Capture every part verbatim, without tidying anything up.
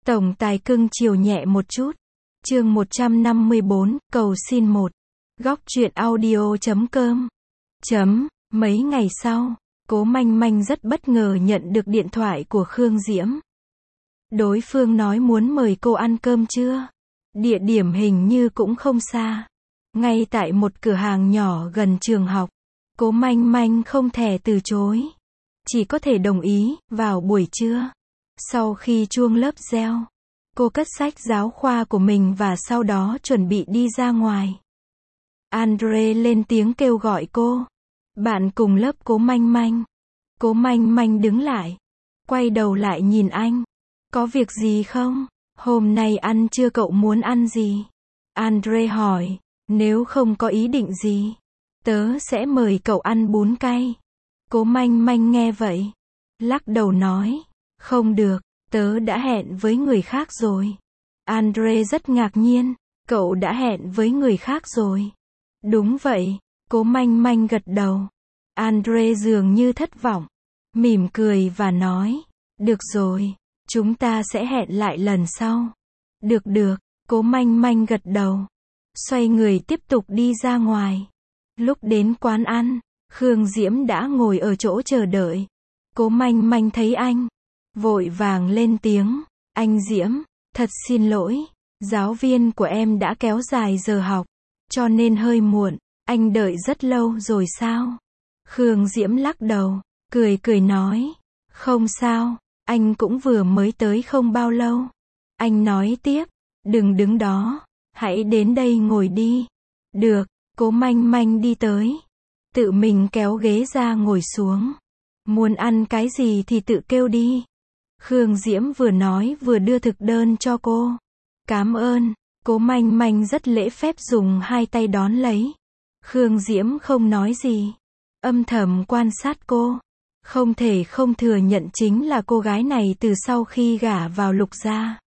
Tổng tài cưng chiều nhẹ một chút. Chương một trăm năm mươi bốn, cầu xin một. Góc truyện audio chấm com. Chấm, mấy ngày sau, Cố Manh Manh rất bất ngờ nhận được điện thoại của Khương Diễm. Đối phương nói muốn mời cô ăn cơm trưa. Địa điểm hình như cũng không xa. Ngay tại một cửa hàng nhỏ gần trường học. Cố Manh Manh không thể từ chối. Chỉ có thể đồng ý, vào buổi trưa. Sau khi chuông lớp reo, cô cất sách giáo khoa của mình và sau đó chuẩn bị đi ra ngoài. Andre lên tiếng kêu gọi cô. Bạn cùng lớp Cố Manh Manh. Cố Manh Manh đứng lại. Quay đầu lại nhìn anh. Có việc gì không? Hôm nay ăn trưa cậu muốn ăn gì? Andre hỏi. Nếu không có ý định gì, tớ sẽ mời cậu ăn bún cay. Cố Manh Manh nghe vậy, lắc đầu nói. Không được, tớ đã hẹn với người khác rồi. Andre rất ngạc nhiên. Cậu đã hẹn với người khác rồi? Đúng vậy, Cố Manh Manh gật đầu. Andre dường như thất vọng, mỉm cười và nói. Được rồi, chúng ta sẽ hẹn lại lần sau. Được được, Cố Manh Manh gật đầu. Xoay người tiếp tục đi ra ngoài. Lúc đến quán ăn, Khương Diễm đã ngồi ở chỗ chờ đợi. Cố Manh Manh thấy anh, vội vàng lên tiếng. Anh Diễm, thật xin lỗi, giáo viên của em đã kéo dài giờ học, cho nên hơi muộn. Anh đợi rất lâu rồi sao? Khương Diễm lắc đầu, cười cười nói. Không sao, anh cũng vừa mới tới không bao lâu. Anh nói tiếp, đừng đứng đó, hãy đến đây ngồi đi. Được, Cố Manh Manh đi tới, tự mình kéo ghế ra ngồi xuống. Muốn ăn cái gì thì tự kêu đi. Khương Diễm vừa nói vừa đưa thực đơn cho cô. Cảm ơn. Cố Manh Manh rất lễ phép dùng hai tay đón lấy. Khương Diễm không nói gì, âm thầm quan sát cô. Không thể không thừa nhận chính là cô gái này từ sau khi gả vào Lục gia,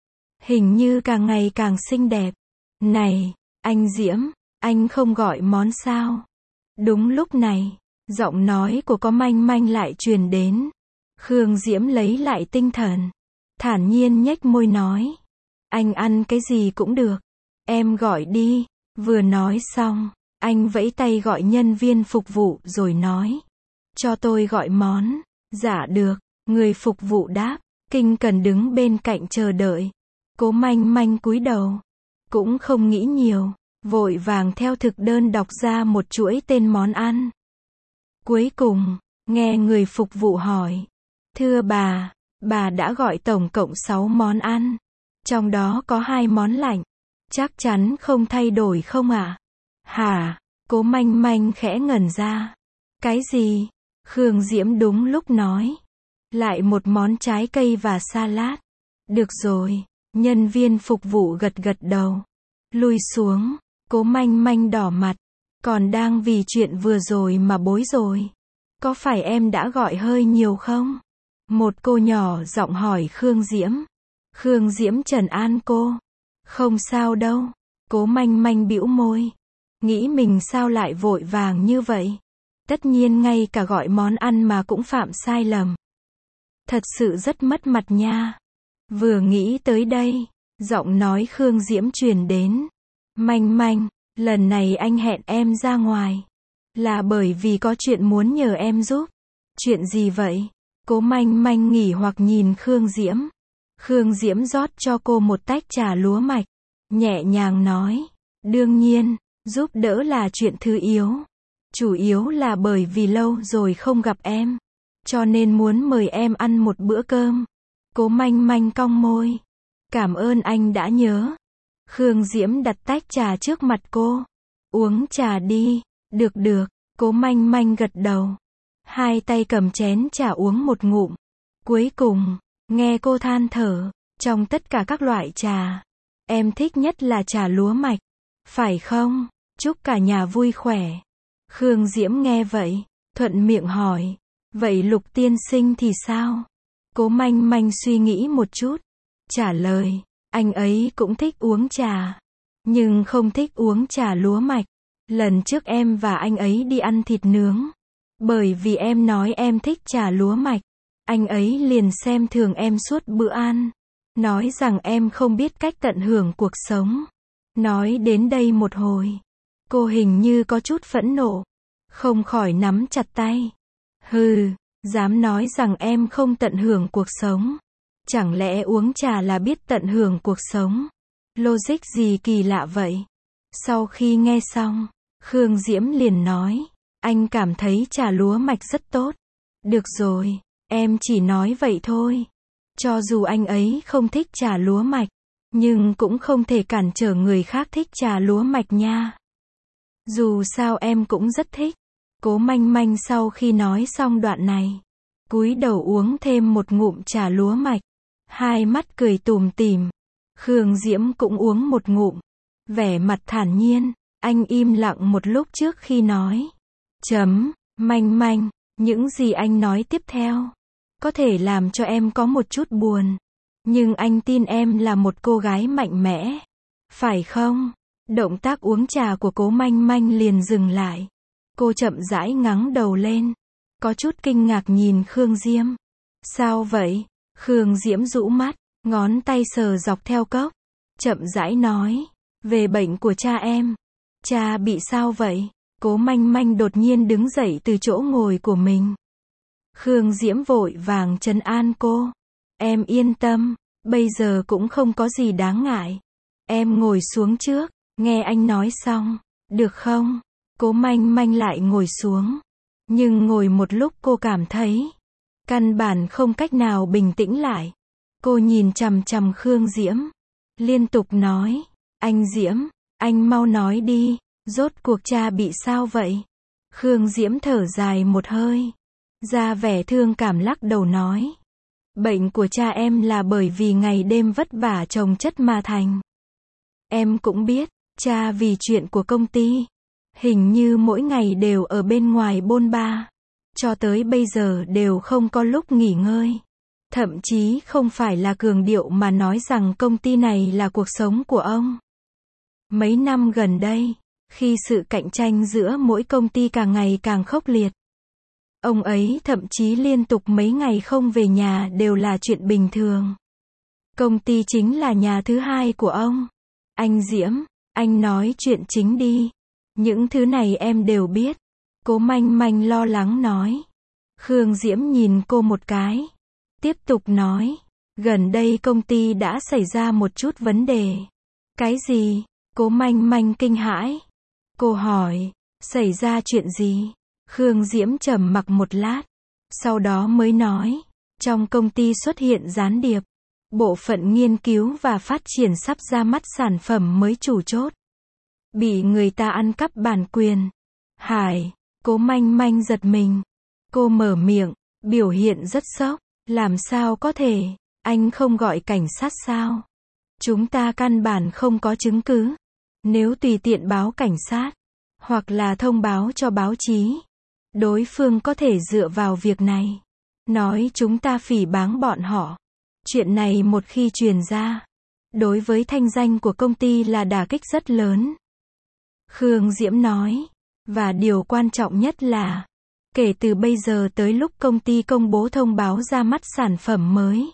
hình như càng ngày càng xinh đẹp. Này, anh Diễm, anh không gọi món sao? Đúng lúc này, giọng nói của Cố Manh Manh lại truyền đến. Khương Diễm lấy lại tinh thần, thản nhiên nhếch môi nói. Anh ăn cái gì cũng được, em gọi đi. Vừa nói xong, anh vẫy tay gọi nhân viên phục vụ rồi nói. Cho tôi gọi món. Dạ được, người phục vụ đáp. Kinh cần đứng bên cạnh chờ đợi. Cố Manh Manh cúi đầu, cũng không nghĩ nhiều, vội vàng theo thực đơn đọc ra một chuỗi tên món ăn. Cuối cùng, nghe người phục vụ hỏi. Thưa bà, bà đã gọi tổng cộng sáu món ăn. Trong đó có hai món lạnh. Chắc chắn không thay đổi không ạ? À? Hả? Cố Manh Manh khẽ ngẩn ra. Cái gì? Khương Diễm đúng lúc nói. Lại một món trái cây và salad. Được rồi. Nhân viên phục vụ gật gật đầu. Lui xuống. Cố Manh Manh đỏ mặt. Còn đang vì chuyện vừa rồi mà bối rồi. Có phải em đã gọi hơi nhiều không? Một cô nhỏ giọng hỏi Khương Diễm. Khương Diễm trấn an cô. Không sao đâu. Cố Manh Manh bĩu môi. Nghĩ mình sao lại vội vàng như vậy. Tất nhiên ngay cả gọi món ăn mà cũng phạm sai lầm. Thật sự rất mất mặt nha. Vừa nghĩ tới đây, giọng nói Khương Diễm truyền đến. Manh Manh, lần này anh hẹn em ra ngoài. Là bởi vì có chuyện muốn nhờ em giúp. Chuyện gì vậy? Cố Manh Manh nghỉ hoặc nhìn Khương Diễm. Khương Diễm rót cho cô một tách trà lúa mạch. Nhẹ nhàng nói. Đương nhiên, giúp đỡ là chuyện thứ yếu. Chủ yếu là bởi vì lâu rồi không gặp em. Cho nên muốn mời em ăn một bữa cơm. Cố Manh Manh cong môi. Cảm ơn anh đã nhớ. Khương Diễm đặt tách trà trước mặt cô. Uống trà đi. Được được. Cố Manh Manh gật đầu. Hai tay cầm chén trà uống một ngụm. Cuối cùng, nghe cô than thở. Trong tất cả các loại trà, em thích nhất là trà lúa mạch. Phải không? Chúc cả nhà vui khỏe. Khương Diễm nghe vậy, thuận miệng hỏi. Vậy Lục tiên sinh thì sao? Cố Manh Manh suy nghĩ một chút. Trả lời. Anh ấy cũng thích uống trà. Nhưng không thích uống trà lúa mạch. Lần trước em và anh ấy đi ăn thịt nướng. Bởi vì em nói em thích trà lúa mạch. Anh ấy liền xem thường em suốt bữa ăn. nói rằng em không biết cách tận hưởng cuộc sống. Nói đến đây một hồi, cô hình như có chút phẫn nộ, không khỏi nắm chặt tay. Hừ, dám nói rằng em không tận hưởng cuộc sống. Chẳng lẽ uống trà là biết tận hưởng cuộc sống? Logic gì kỳ lạ vậy? Sau khi nghe xong, Khương Diễm liền nói, anh cảm thấy trà lúa mạch rất tốt. Được rồi, em chỉ nói vậy thôi. Cho dù anh ấy không thích trà lúa mạch, nhưng cũng không thể cản trở người khác thích trà lúa mạch nha. Dù sao em cũng rất thích. Cố Manh Manh sau khi nói xong đoạn này, cúi đầu uống thêm một ngụm trà lúa mạch, hai mắt cười tủm tỉm. Khương Diễm cũng uống một ngụm, vẻ mặt thản nhiên. Anh im lặng một lúc trước khi nói. Chấm, Manh Manh, những gì anh nói tiếp theo có thể làm cho em có một chút buồn, nhưng anh tin em là một cô gái mạnh mẽ, phải không? Động tác uống trà của Cố Manh Manh liền dừng lại. Cô chậm rãi ngẩng đầu lên, có chút kinh ngạc nhìn Khương Diễm. Sao vậy? Khương Diễm rũ mắt, ngón tay sờ dọc theo cốc, chậm rãi nói, về bệnh của cha em. Cha bị sao vậy? Cố Manh Manh đột nhiên đứng dậy từ chỗ ngồi của mình. Khương Diễm vội vàng trấn an cô. Em yên tâm, bây giờ cũng không có gì đáng ngại. Em ngồi xuống trước, nghe anh nói xong, được không? Cố Manh Manh lại ngồi xuống. Nhưng ngồi một lúc cô cảm thấy căn bản không cách nào bình tĩnh lại. Cô nhìn chằm chằm Khương Diễm, liên tục nói, anh Diễm, anh mau nói đi, rốt cuộc cha bị sao vậy? Khương Diễm thở dài một hơi, ra vẻ thương cảm lắc đầu nói, bệnh của cha em là bởi vì ngày đêm vất vả chồng chất mà thành. Em cũng biết, cha vì chuyện của công ty, hình như mỗi ngày đều ở bên ngoài bôn ba, cho tới bây giờ đều không có lúc nghỉ ngơi. Thậm chí không phải là cường điệu mà nói rằng công ty này là cuộc sống của ông. Mấy năm gần đây, khi sự cạnh tranh giữa mỗi công ty càng ngày càng khốc liệt, ông ấy thậm chí liên tục mấy ngày không về nhà đều là chuyện bình thường. Công ty chính là nhà thứ hai của ông. Anh Diễm, anh nói chuyện chính đi. Những thứ này em đều biết. Cố Manh Manh lo lắng nói. Khương Diễm nhìn cô một cái, tiếp tục nói, gần đây công ty đã xảy ra một chút vấn đề. Cái gì? Cố Manh Manh kinh hãi. Cô hỏi, xảy ra chuyện gì? Khương Diễm trầm mặc một lát, sau đó mới nói, trong công ty xuất hiện gián điệp. Bộ phận nghiên cứu và phát triển sắp ra mắt sản phẩm mới chủ chốt, bị người ta ăn cắp bản quyền. Hải, Cố Manh Manh giật mình. Cô mở miệng, biểu hiện rất sốc. Làm sao có thể, anh không gọi cảnh sát sao? Chúng ta căn bản không có chứng cứ. Nếu tùy tiện báo cảnh sát, hoặc là thông báo cho báo chí, đối phương có thể dựa vào việc này, nói chúng ta phỉ báng bọn họ. Chuyện này một khi truyền ra, đối với thanh danh của công ty là đả kích rất lớn. Khương Diễm nói, và điều quan trọng nhất là, kể từ bây giờ tới lúc công ty công bố thông báo ra mắt sản phẩm mới,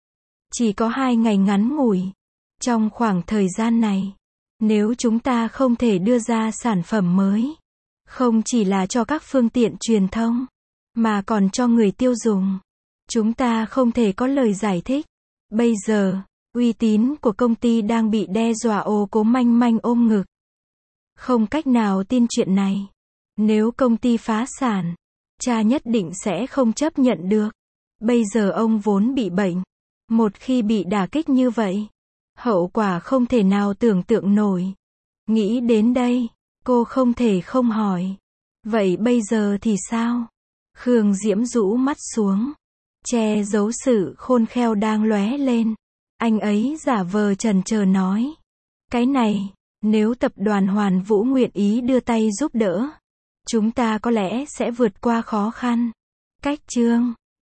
chỉ có hai ngày ngắn ngủi. Trong khoảng thời gian này, nếu chúng ta không thể đưa ra sản phẩm mới, không chỉ là cho các phương tiện truyền thông, mà còn cho người tiêu dùng, chúng ta không thể có lời giải thích. Bây giờ, uy tín của công ty đang bị đe dọa. Ô Cố Manh Manh ôm ngực, không cách nào tin chuyện này. Nếu công ty phá sản, cha nhất định sẽ không chấp nhận được. Bây giờ ông vốn bị bệnh, một khi bị đả kích như vậy, hậu quả không thể nào tưởng tượng nổi. Nghĩ đến đây, cô không thể không hỏi, vậy bây giờ thì sao? Khương Diễm rũ mắt xuống, che giấu sự khôn khéo đang lóe lên. Anh ấy giả vờ chần chờ nói, cái này, nếu tập đoàn Hoàn Vũ nguyện ý đưa tay giúp đỡ, chúng ta có lẽ sẽ vượt qua khó khăn. Cách chương